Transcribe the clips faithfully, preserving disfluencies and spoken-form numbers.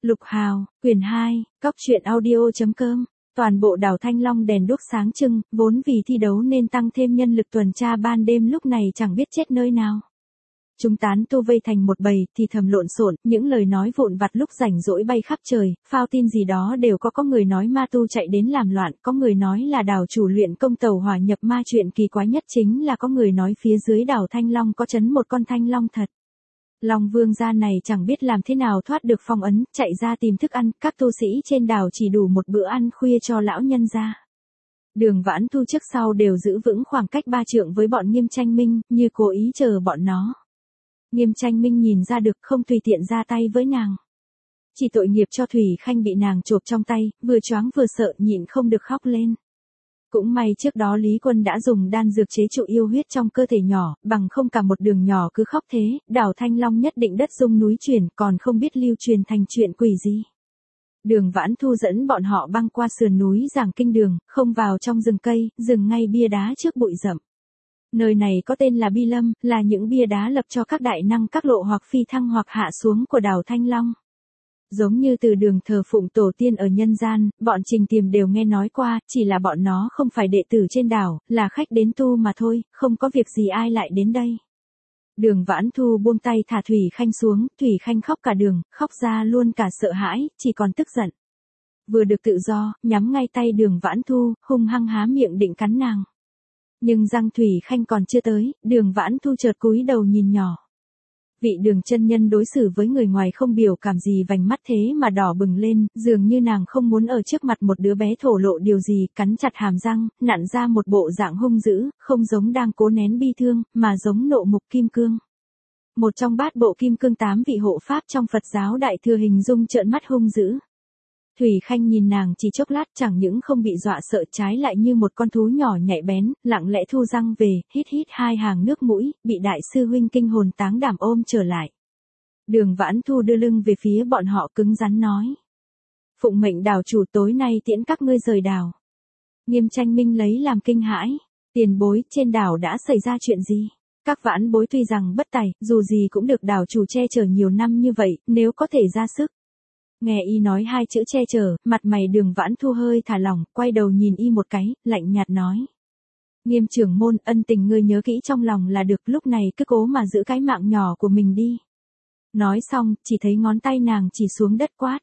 Lục Hào, quyển hai, cóc truyện audio.com. Toàn bộ đảo Thanh Long đèn đuốc sáng trưng, vốn vì thi đấu nên tăng thêm nhân lực tuần tra ban đêm lúc này chẳng biết chết nơi nào. Chúng tán tu vây thành một bầy, thì thầm lộn xộn, những lời nói vụn vặt lúc rảnh rỗi bay khắp trời, phao tin gì đó đều có có người nói ma tu chạy đến làm loạn, có người nói là đảo chủ luyện công tàu hỏa nhập ma, chuyện kỳ quái nhất chính là có người nói phía dưới đảo Thanh Long có trấn một con thanh long thật. Long vương gia này chẳng biết làm thế nào thoát được phong ấn, chạy ra tìm thức ăn, các tu sĩ trên đảo chỉ đủ một bữa ăn khuya cho lão nhân gia. Đường Vãn Thu trước sau đều giữ vững khoảng cách ba trượng với bọn Nghiêm Tranh Minh, như cố ý chờ bọn nó. Nghiêm Tranh Minh nhìn ra được không tùy tiện ra tay với nàng. Chỉ tội nghiệp cho Thủy Khanh bị nàng chộp trong tay, vừa choáng vừa sợ nhịn không được khóc lên. Cũng may trước đó Lý Quân đã dùng đan dược chế trụ yêu huyết trong cơ thể nhỏ, bằng không cả một đường nhỏ cứ khóc thế, đảo Thanh Long nhất định đất rung núi chuyển, còn không biết lưu truyền thành chuyện quỷ gì. Đường Vãn Thu dẫn bọn họ băng qua sườn núi giảng kinh đường, không vào trong rừng cây, dừng ngay bia đá trước bụi rậm. Nơi này có tên là Bi Lâm, là những bia đá lập cho các đại năng các lộ hoặc phi thăng hoặc hạ xuống của đảo Thanh Long. Giống như từ đường thờ phụng tổ tiên ở nhân gian, bọn Trình Tiềm đều nghe nói qua, chỉ là bọn nó không phải đệ tử trên đảo, là khách đến tu mà thôi, không có việc gì ai lại đến đây. Đường Vãn Thu buông tay thả Thủy Khanh xuống, Thủy Khanh khóc cả đường, khóc ra luôn cả sợ hãi, chỉ còn tức giận. Vừa được tự do, nhắm ngay tay Đường Vãn Thu, hung hăng há miệng định cắn nàng. Nhưng răng Thủy Khanh còn chưa tới, Đường Vãn Thu chợt cúi đầu nhìn nhỏ. Vị Đường chân nhân đối xử với người ngoài không biểu cảm gì, vành mắt thế mà đỏ bừng lên, dường như nàng không muốn ở trước mặt một đứa bé thổ lộ điều gì, cắn chặt hàm răng, nặn ra một bộ dạng hung dữ, không giống đang cố nén bi thương, mà giống nộ mục kim cương. Một trong bát bộ kim cương tám vị hộ pháp trong Phật giáo Đại Thừa hình dung trợn mắt hung dữ. Thủy Khanh nhìn nàng chỉ chốc lát, chẳng những không bị dọa sợ, trái lại như một con thú nhỏ nhạy bén, lặng lẽ thu răng về, hít hít hai hàng nước mũi, bị đại sư huynh kinh hồn táng đảm ôm trở lại. Đường Vãn Thu đưa lưng về phía bọn họ cứng rắn nói. Phụng mệnh đảo chủ, tối nay tiễn các ngươi rời đảo. Nghiêm Tranh Minh lấy làm kinh hãi. Tiền bối, trên đảo đã xảy ra chuyện gì? Các vãn bối tuy rằng bất tài, dù gì cũng được đảo chủ che chở nhiều năm như vậy, nếu có thể ra sức. Nghe y nói hai chữ che chở, mặt mày Đường Vãn Thu hơi thả lỏng, quay đầu nhìn y một cái, lạnh nhạt nói. Nghiêm trưởng môn, ân tình ngươi nhớ kỹ trong lòng là được, lúc này cứ cố mà giữ cái mạng nhỏ của mình đi. Nói xong, chỉ thấy ngón tay nàng chỉ xuống đất quát.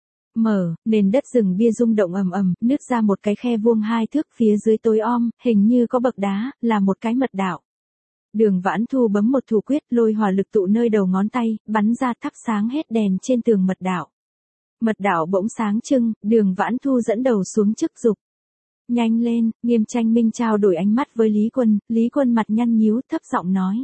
Mở, nền đất rừng bia rung động ầm ầm, nứt ra một cái khe vuông hai thước, phía dưới tối om, hình như có bậc đá, là một cái mật đạo. Đường Vãn Thu bấm một thủ quyết, lôi hỏa lực tụ nơi đầu ngón tay, bắn ra thắp sáng hết đèn trên tường mật đạo. Mật đạo bỗng sáng trưng, Đường Vãn Thu dẫn đầu xuống chức dục. Nhanh lên, Nghiêm Tranh Minh trao đổi ánh mắt với Lý Quân, Lý Quân mặt nhăn nhíu, thấp giọng nói.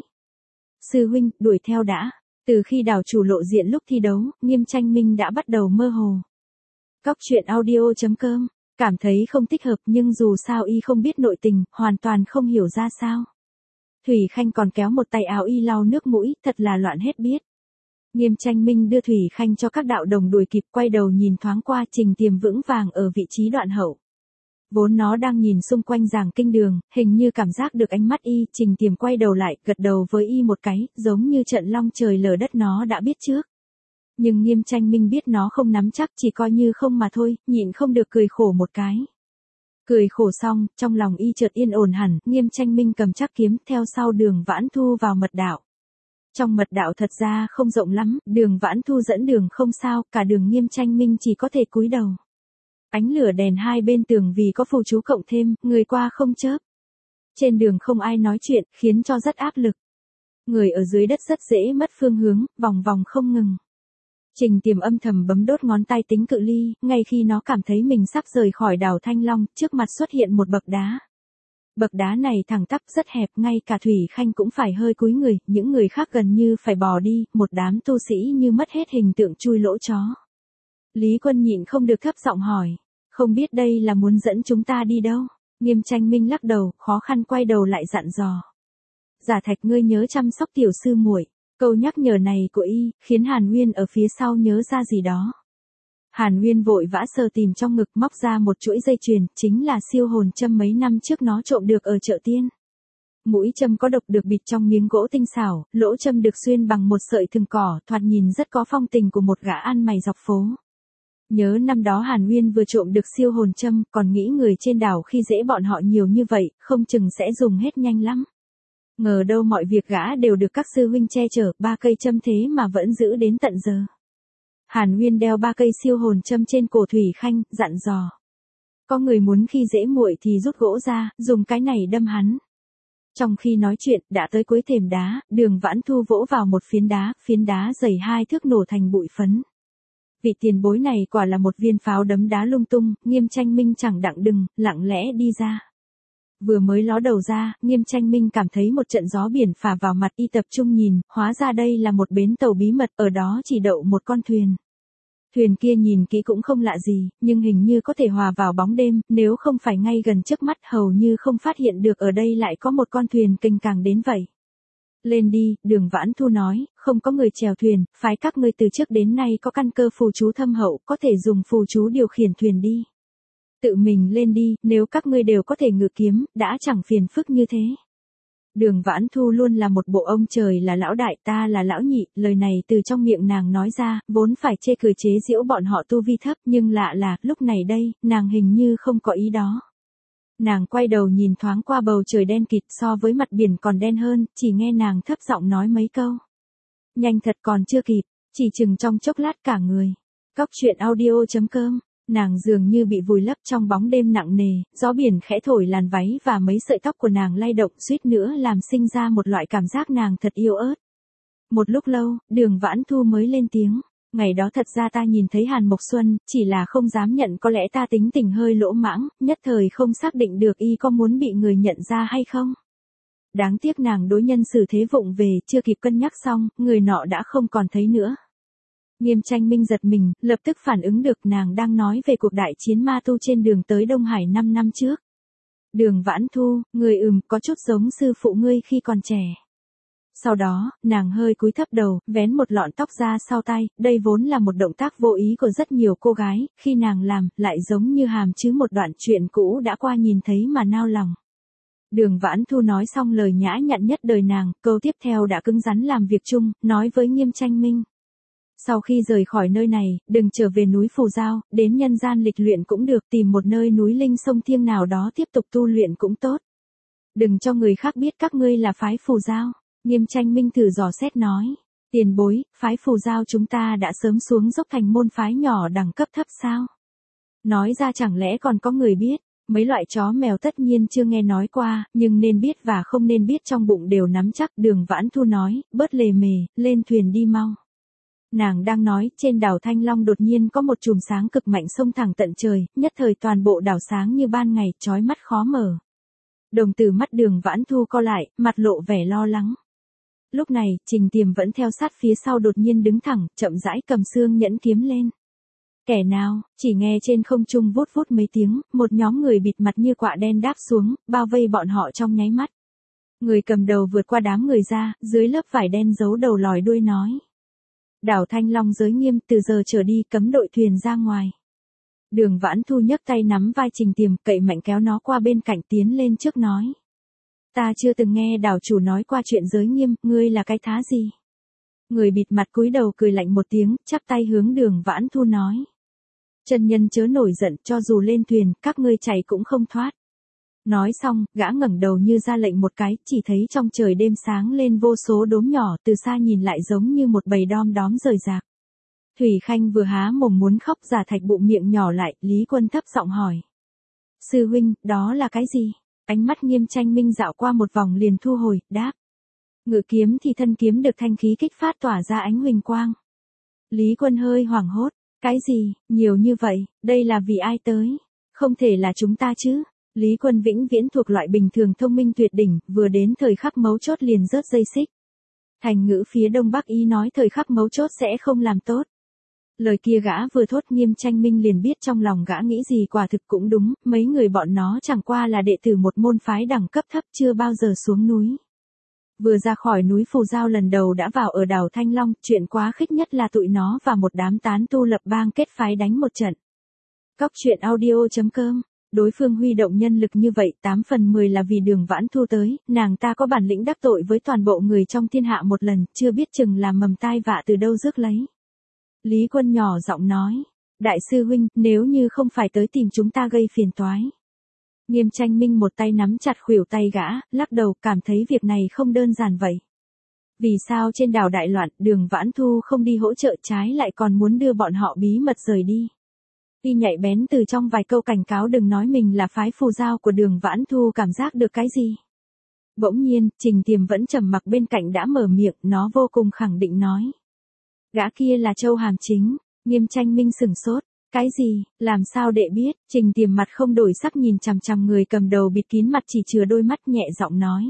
Sư huynh, đuổi theo đã. Từ khi đảo chủ lộ diện lúc thi đấu, Nghiêm Tranh Minh đã bắt đầu mơ hồ. Cóc truyện audio.com, cảm thấy không thích hợp, nhưng dù sao y không biết nội tình, hoàn toàn không hiểu ra sao. Thủy Khanh còn kéo một tay áo y lau nước mũi, thật là loạn hết biết. Nghiêm Tranh Minh đưa Thủy Khanh cho các đạo đồng đuổi kịp, quay đầu nhìn thoáng qua, Trình Tiềm vững vàng ở vị trí đoạn hậu. Vốn nó đang nhìn xung quanh giảng kinh đường, hình như cảm giác được ánh mắt y, Trình Tiềm quay đầu lại, gật đầu với y một cái, giống như trận long trời lở đất nó đã biết trước. Nhưng Nghiêm Tranh Minh biết nó không nắm chắc, chỉ coi như không mà thôi, nhịn không được cười khổ một cái. Cười khổ xong, trong lòng y chợt yên ổn hẳn, Nghiêm Tranh Minh cầm chắc kiếm, theo sau Đường Vãn Thu vào mật đạo. Trong mật đạo thật ra không rộng lắm, Đường Vãn Thu dẫn đường không sao, cả đường Nghiêm Tranh Minh chỉ có thể cúi đầu. Ánh lửa đèn hai bên tường vì có phù chú cộng thêm, người qua không chớp. Trên đường không ai nói chuyện, khiến cho rất áp lực. Người ở dưới đất rất dễ mất phương hướng, vòng vòng không ngừng. Trình Tiềm âm thầm bấm đốt ngón tay tính cự ly, ngay khi nó cảm thấy mình sắp rời khỏi đảo Thanh Long, trước mặt xuất hiện một bậc đá. Bậc đá này thẳng tắp rất hẹp, ngay cả Thủy Khanh cũng phải hơi cúi người, những người khác gần như phải bò đi, một đám tu sĩ như mất hết hình tượng chui lỗ chó. Lý Quân nhịn không được thấp giọng hỏi, không biết đây là muốn dẫn chúng ta đi đâu? Nghiêm Tranh Minh lắc đầu, khó khăn quay đầu lại dặn dò. Giả Thạch, ngươi nhớ chăm sóc tiểu sư muội. Câu nhắc nhở này của y, khiến Hàn Nguyên ở phía sau nhớ ra gì đó. Hàn Nguyên vội vã sờ tìm trong ngực, móc ra một chuỗi dây chuyền, chính là siêu hồn châm mấy năm trước nó trộm được ở chợ tiên. Mũi châm có độc được bịt trong miếng gỗ tinh xảo, lỗ châm được xuyên bằng một sợi thừng cỏ, thoạt nhìn rất có phong tình của một gã ăn mày dọc phố. Nhớ năm đó Hàn Uyên vừa trộm được siêu hồn châm, còn nghĩ người trên đảo khi dễ bọn họ nhiều như vậy, không chừng sẽ dùng hết nhanh lắm. Ngờ đâu mọi việc gã đều được các sư huynh che chở, ba cây châm thế mà vẫn giữ đến tận giờ. Hàn Uyên đeo ba cây siêu hồn châm trên cổ Thủy Khanh, dặn dò. Có người muốn khi dễ muội thì rút gỗ ra, dùng cái này đâm hắn. Trong khi nói chuyện, đã tới cuối thềm đá, Đường Vãn Thu vỗ vào một phiến đá, phiến đá dày hai thước nổ thành bụi phấn. Vị tiền bối này quả là một viên pháo đấm đá lung tung, Nghiêm Tranh Minh chẳng đặng đừng, lặng lẽ đi ra. Vừa mới ló đầu ra, Nghiêm Tranh Minh cảm thấy một trận gió biển phả vào mặt, y tập trung nhìn, hóa ra đây là một bến tàu bí mật, ở đó chỉ đậu một con thuyền. Thuyền kia nhìn kỹ cũng không lạ gì, nhưng hình như có thể hòa vào bóng đêm, nếu không phải ngay gần trước mắt hầu như không phát hiện được ở đây lại có một con thuyền kênh càng đến vậy. Lên đi, Đường Vãn Thu nói, không có người chèo thuyền, phái các ngươi từ trước đến nay có căn cơ phù chú thâm hậu, có thể dùng phù chú điều khiển thuyền đi. Tự mình lên đi, nếu các ngươi đều có thể ngự kiếm, đã chẳng phiền phức như thế. Đường Vãn Thu luôn là một bộ ông trời là lão đại, ta là lão nhị, lời này từ trong miệng nàng nói ra, vốn phải chê cười chế giễu bọn họ tu vi thấp, nhưng lạ là, lúc này đây, nàng hình như không có ý đó. Nàng quay đầu nhìn thoáng qua bầu trời đen kịt so với mặt biển còn đen hơn, chỉ nghe nàng thấp giọng nói mấy câu. Nhanh thật còn chưa kịp, chỉ chừng trong chốc lát cả người. Cóc truyện audio chấm com. Nàng dường như bị vùi lấp trong bóng đêm nặng nề, gió biển khẽ thổi làn váy và mấy sợi tóc của nàng lay động suýt nữa làm sinh ra một loại cảm giác nàng thật yêu ớt. Một lúc lâu, Đường Vãn Thu mới lên tiếng. Ngày đó thật ra ta nhìn thấy Hàn Mộc Xuân, chỉ là không dám nhận, có lẽ ta tính tình hơi lỗ mãng, nhất thời không xác định được y có muốn bị người nhận ra hay không. Đáng tiếc nàng đối nhân xử thế vụng về, chưa kịp cân nhắc xong, người nọ đã không còn thấy nữa. Nghiêm Tranh Minh giật mình, lập tức phản ứng được nàng đang nói về cuộc đại chiến ma tu trên đường tới Đông Hải năm năm trước. Đường Vãn Thu, người ừm, có chút giống sư phụ ngươi khi còn trẻ. Sau đó, nàng hơi cúi thấp đầu, vén một lọn tóc ra sau tai, đây vốn là một động tác vô ý của rất nhiều cô gái, khi nàng làm, lại giống như hàm chứa một đoạn chuyện cũ đã qua nhìn thấy mà nao lòng. Đường Vãn Thu nói xong lời nhã nhặn nhất đời nàng, câu tiếp theo đã cứng rắn làm việc chung, nói với Nghiêm Tranh Minh. Sau khi rời khỏi nơi này, đừng trở về núi Phù Giao, đến nhân gian lịch luyện cũng được, tìm một nơi núi linh sông thiêng nào đó tiếp tục tu luyện cũng tốt. Đừng cho người khác biết các ngươi là phái Phù Giao. Nghiêm Tranh Minh thử dò xét nói. Tiền bối, phái Phù Giao chúng ta đã sớm xuống dốc thành môn phái nhỏ đẳng cấp thấp sao? Nói ra chẳng lẽ còn có người biết, mấy loại chó mèo tất nhiên chưa nghe nói qua, nhưng nên biết và không nên biết trong bụng đều nắm chắc. Đường Vãn Thu nói, bớt lề mề, lên thuyền đi mau. Nàng đang nói, trên đảo Thanh Long đột nhiên có một chùm sáng cực mạnh xông thẳng tận trời, nhất thời toàn bộ đảo sáng như ban ngày, chói mắt khó mở. Đồng tử mắt Đường Vãn Thu co lại, mặt lộ vẻ lo lắng. Lúc này, Trình Tiềm vẫn theo sát phía sau đột nhiên đứng thẳng, chậm rãi cầm xương nhẫn kiếm lên. Kẻ nào, chỉ nghe trên không trung vút vút mấy tiếng, một nhóm người bịt mặt như quạ đen đáp xuống, bao vây bọn họ trong nháy mắt. Người cầm đầu vượt qua đám người ra, dưới lớp vải đen giấu đầu lòi đuôi nói. Đảo Thanh Long giới nghiêm, từ giờ trở đi cấm đội thuyền ra ngoài. Đường Vãn Thu nhấc tay nắm vai Trình Tiềm, cậy mạnh kéo nó qua bên cạnh tiến lên trước nói. Ta chưa từng nghe đảo chủ nói qua chuyện giới nghiêm, ngươi là cái thá gì? Người bịt mặt cúi đầu cười lạnh một tiếng, chắp tay hướng Đường Vãn Thu nói. Chân nhân chớ nổi giận, cho dù lên thuyền, các ngươi chạy cũng không thoát. Nói xong, gã ngẩng đầu như ra lệnh một cái, chỉ thấy trong trời đêm sáng lên vô số đốm nhỏ, từ xa nhìn lại giống như một bầy đom đóm rời rạc. Thủy Khanh vừa há mồm muốn khóc, Giả Thạch bụng miệng nhỏ lại, Lý Quân thấp giọng hỏi. Sư huynh, đó là cái gì? Ánh mắt Nghiêm Tranh Minh dạo qua một vòng liền thu hồi, đáp. Ngự kiếm thì thân kiếm được thanh khí kích phát tỏa ra ánh huỳnh quang. Lý Quân hơi hoảng hốt, cái gì, nhiều như vậy, đây là vì ai tới? Không thể là chúng ta chứ? Lý Quân vĩnh viễn thuộc loại bình thường thông minh tuyệt đỉnh, vừa đến thời khắc mấu chốt liền rớt dây xích. Thành ngữ phía đông bắc ý nói thời khắc mấu chốt sẽ không làm tốt. Lời kia gã vừa thốt Nghiêm Tranh Minh liền biết trong lòng gã nghĩ gì, quả thực cũng đúng, mấy người bọn nó chẳng qua là đệ tử một môn phái đẳng cấp thấp chưa bao giờ xuống núi. Vừa ra khỏi núi Phù Giao lần đầu đã vào ở đảo Thanh Long, chuyện quá khích nhất là tụi nó và một đám tán tu lập bang kết phái đánh một trận. Cóc truyện audio chấm com. Đối phương huy động nhân lực như vậy, tám phần mười là vì Đường Vãn Thu tới, nàng ta có bản lĩnh đắc tội với toàn bộ người trong thiên hạ một lần, chưa biết chừng là mầm tai vạ từ đâu rước lấy. Lý Quân nhỏ giọng nói, Đại sư huynh, nếu như không phải tới tìm chúng ta gây phiền toái. Nghiêm Tranh Minh một tay nắm chặt khuỷu tay gã, lắc đầu cảm thấy việc này không đơn giản vậy. Vì sao trên đảo đại loạn, Đường Vãn Thu không đi hỗ trợ trái lại còn muốn đưa bọn họ bí mật rời đi. Y nhạy bén từ trong vài câu cảnh cáo đừng nói mình là phái phù giao của Đường Vãn Thu cảm giác được cái gì. Bỗng nhiên, Trình Tiềm vẫn trầm mặc bên cạnh đã mở miệng, nó vô cùng khẳng định nói. Gã kia là Châu Hàm Chính. Nghiêm Tranh Minh sửng sốt. Cái gì, làm sao đệ biết? Trình Tiềm mặt không đổi sắc nhìn chằm chằm người cầm đầu bịt kín mặt chỉ chừa đôi mắt nhẹ giọng nói.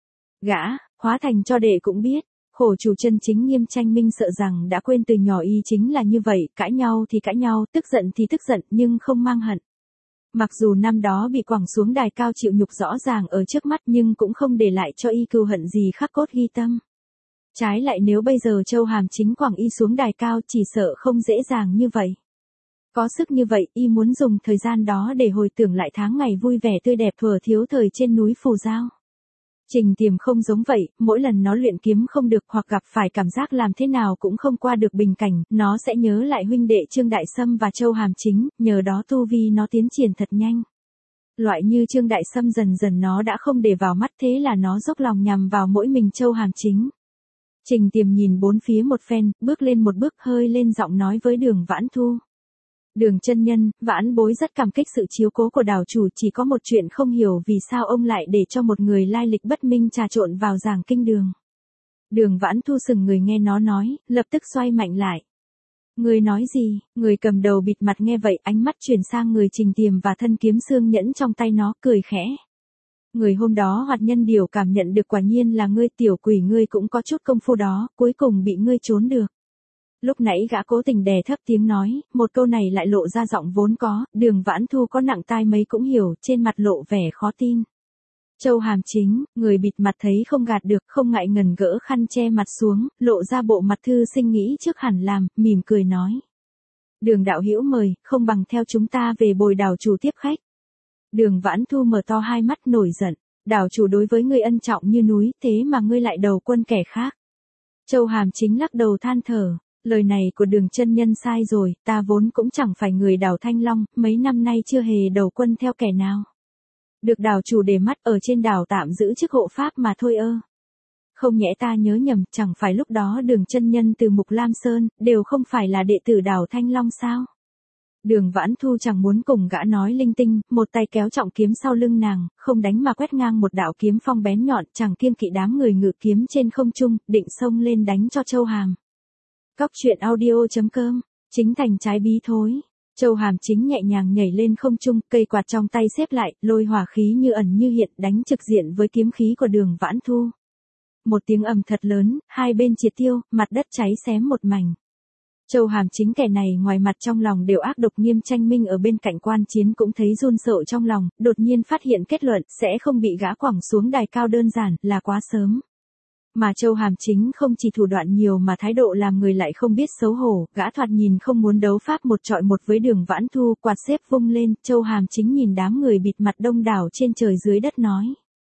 Gã, hóa thành cho đệ cũng biết. Khổ chủ chân chính Nghiêm Tranh Minh sợ rằng đã quên từ nhỏ y chính là như vậy, cãi nhau thì cãi nhau, tức giận thì tức giận nhưng không mang hận. Mặc dù năm đó bị quẳng xuống đài cao chịu nhục rõ ràng ở trước mắt nhưng cũng không để lại cho y cừu hận gì khắc cốt ghi tâm. Trái lại nếu bây giờ Châu Hàm Chính quẳng y xuống đài cao chỉ sợ không dễ dàng như vậy. Có sức như vậy y muốn dùng thời gian đó để hồi tưởng lại tháng ngày vui vẻ tươi đẹp thuở thiếu thời trên núi Phù Giao. Trình Tiềm không giống vậy, mỗi lần nó luyện kiếm không được hoặc gặp phải cảm giác làm thế nào cũng không qua được bình cảnh, nó sẽ nhớ lại huynh đệ Trương Đại Sâm và Châu Hàm Chính, nhờ đó tu vi nó tiến triển thật nhanh. Loại như Trương Đại Sâm dần dần nó đã không để vào mắt thế là nó dốc lòng nhằm vào mỗi mình Châu Hàm Chính. Trình Tiềm nhìn bốn phía một phen, bước lên một bước hơi lên giọng nói với Đường Vãn Thu. Đường chân nhân, Vãn bối rất cảm kích sự chiếu cố của đảo chủ, chỉ có một chuyện không hiểu vì sao ông lại để cho một người lai lịch bất minh trà trộn vào giảng kinh đường. Đường Vãn Thu sừng người nghe nó nói, lập tức xoay mạnh lại. Người nói gì? Người cầm đầu bịt mặt nghe vậy ánh mắt chuyển sang người Trình Tiềm và thân kiếm xương nhẫn trong tay nó cười khẽ. Người hôm đó Hoạt Nhân Điều cảm nhận được quả nhiên là ngươi tiểu quỷ, ngươi cũng có chút công phu đó, cuối cùng bị ngươi trốn được. Lúc nãy gã cố tình đè thấp tiếng nói, một câu này lại lộ ra giọng vốn có, Đường Vãn Thu có nặng tai mấy cũng hiểu, trên mặt lộ vẻ khó tin. Châu Hàm Chính, người bịt mặt thấy không gạt được, không ngại ngần gỡ khăn che mặt xuống, lộ ra bộ mặt thư sinh nghĩ trước hẳn làm, mỉm cười nói. Đường đạo hữu mời, không bằng theo chúng ta về bồi đảo chủ tiếp khách. Đường Vãn Thu mở to hai mắt nổi giận, đảo chủ đối với ngươi ân trọng như núi, thế mà ngươi lại đầu quân kẻ khác. Châu Hàm Chính lắc đầu than thở. Lời này của Đường chân nhân sai rồi, ta vốn cũng chẳng phải người đảo Thanh Long, mấy năm nay chưa hề đầu quân theo kẻ nào. Được đảo chủ để mắt ở trên đảo tạm giữ chức hộ pháp mà thôi ơ. Không nhẽ ta nhớ nhầm, chẳng phải lúc đó Đường chân nhân từ Mục Lam Sơn, đều không phải là đệ tử đảo Thanh Long sao? Đường Vãn Thu chẳng muốn cùng gã nói linh tinh, một tay kéo trọng kiếm sau lưng nàng, không đánh mà quét ngang một đạo kiếm phong bén nhọn, chẳng kiêng kỵ đám người ngự kiếm trên không trung, định xông lên đánh cho Châu Hàm. Cóc truyện audio chấm com, chính thành trái bí thối. Châu Hàm Chính nhẹ nhàng nhảy lên không trung, cây quạt trong tay xếp lại, lôi hỏa khí như ẩn như hiện đánh trực diện với kiếm khí của Đường Vãn Thu. Một tiếng ầm thật lớn, hai bên triệt tiêu, mặt đất cháy xém một mảnh. Châu Hàm Chính kẻ này ngoài mặt trong lòng đều ác độc. Nghiêm Tranh Minh ở bên cạnh quan chiến cũng thấy run sợ trong lòng, đột nhiên phát hiện kết luận sẽ không bị gã quẳng xuống đài cao đơn giản là quá sớm. Mà Châu Hàm Chính không chỉ thủ đoạn nhiều mà thái độ làm người lại không biết xấu hổ, gã thoạt nhìn không muốn đấu pháp một trọi một với Đường Vãn Thu, quạt xếp vung lên, Châu Hàm Chính nhìn đám người bịt mặt đông đảo trên trời dưới đất nói.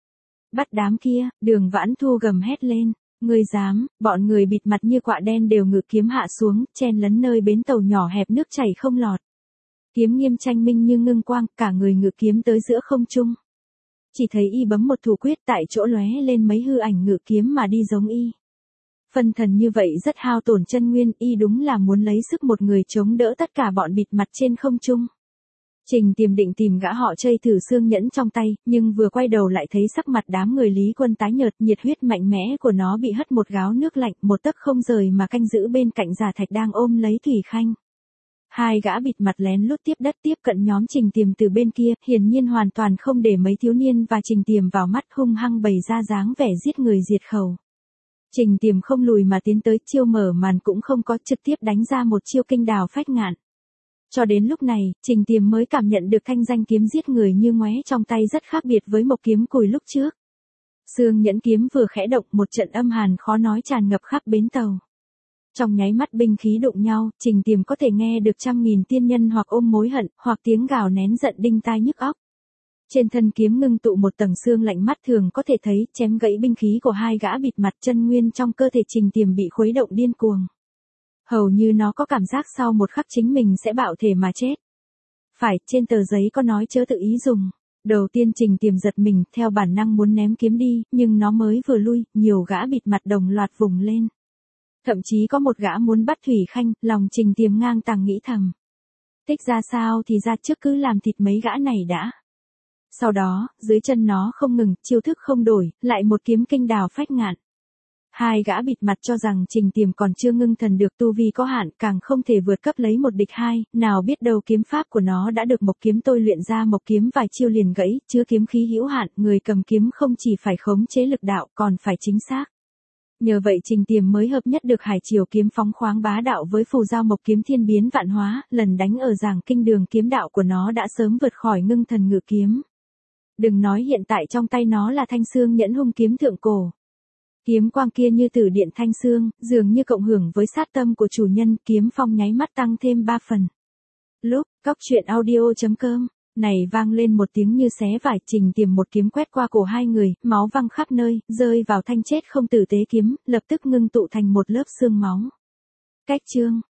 Bắt đám kia, Đường Vãn Thu gầm hét lên, ngươi dám, bọn người bịt mặt như quạ đen đều ngự kiếm hạ xuống, chen lấn nơi bến tàu nhỏ hẹp nước chảy không lọt. Kiếm Nghiêm Tranh Minh như ngưng quang, cả người ngự kiếm tới giữa không trung. Chỉ thấy y bấm một thủ quyết tại chỗ lóe lên mấy hư ảnh ngự kiếm mà đi giống y. Phân thần như vậy rất hao tổn chân nguyên, y đúng là muốn lấy sức một người chống đỡ tất cả bọn bịt mặt trên không trung. Trình Tiềm định tìm gã họ Chây thử xương nhẫn trong tay, nhưng vừa quay đầu lại thấy sắc mặt đám người Lý Quân tái nhợt, nhiệt huyết mạnh mẽ của nó bị hất một gáo nước lạnh, một tấc không rời mà canh giữ bên cạnh Giả Thạch đang ôm lấy Thủy Khanh. Hai gã bịt mặt lén lút tiếp đất tiếp cận nhóm Trình Tiềm từ bên kia, hiển nhiên hoàn toàn không để mấy thiếu niên và Trình Tiềm vào mắt, hung hăng bày ra dáng vẻ giết người diệt khẩu. Trình Tiềm không lùi mà tiến tới, chiêu mở màn cũng không có, trực tiếp đánh ra một chiêu kinh đào phách ngạn. Cho đến lúc này, Trình Tiềm mới cảm nhận được thanh danh kiếm giết người như ngoé trong tay rất khác biệt với Mộc kiếm cùi lúc trước. Xương nhẫn kiếm vừa khẽ động, một trận âm hàn khó nói tràn ngập khắp bến tàu. Trong nháy mắt binh khí đụng nhau, Trình Tiềm có thể nghe được trăm nghìn tiên nhân hoặc ôm mối hận, hoặc tiếng gào nén giận đinh tai nhức óc. Trên thân kiếm ngưng tụ một tầng xương lạnh, mắt thường có thể thấy, chém gãy binh khí của hai gã bịt mặt, chân nguyên trong cơ thể Trình Tiềm bị khuấy động điên cuồng. Hầu như nó có cảm giác sau một khắc chính mình sẽ bạo thể mà chết. Phải, trên tờ giấy có nói chớ tự ý dùng. Đầu tiên Trình Tiềm giật mình, theo bản năng muốn ném kiếm đi, nhưng nó mới vừa lui, nhiều gã bịt mặt đồng loạt vùng lên. Thậm chí có một gã muốn bắt Thủy Khanh, lòng Trình Tiềm ngang tàng nghĩ thầm. Thích ra sao thì ra trước cứ làm thịt mấy gã này đã. Sau đó, dưới chân nó không ngừng, chiêu thức không đổi, lại một kiếm kinh đào phách ngạn. Hai gã bịt mặt cho rằng Trình Tiềm còn chưa ngưng thần được, tu vi có hạn, càng không thể vượt cấp lấy một địch hai, nào biết đâu kiếm pháp của nó đã được Mộc Kiếm tôi luyện ra, Mộc Kiếm vài chiêu liền gãy, chứa kiếm khí hữu hạn, người cầm kiếm không chỉ phải khống chế lực đạo, còn phải chính xác. Nhờ vậy Trình Tiềm mới hợp nhất được hải triều kiếm phóng khoáng bá đạo với phù giao Mộc Kiếm thiên biến vạn hóa, lần đánh ở giảng kinh đường kiếm đạo của nó đã sớm vượt khỏi ngưng thần ngự kiếm. Đừng nói hiện tại trong tay nó là thanh xương nhẫn hung kiếm thượng cổ. Kiếm quang kia như tử điện thanh xương, dường như cộng hưởng với sát tâm của chủ nhân, kiếm phong nháy mắt tăng thêm ba phần. Lúc, cóc truyện audio chấm com, này vang lên một tiếng như xé vải, Trình Tiềm một kiếm quét qua cổ hai người, máu văng khắp nơi, rơi vào thanh chết không tử tế kiếm, lập tức ngưng tụ thành một lớp xương máu. Cách chương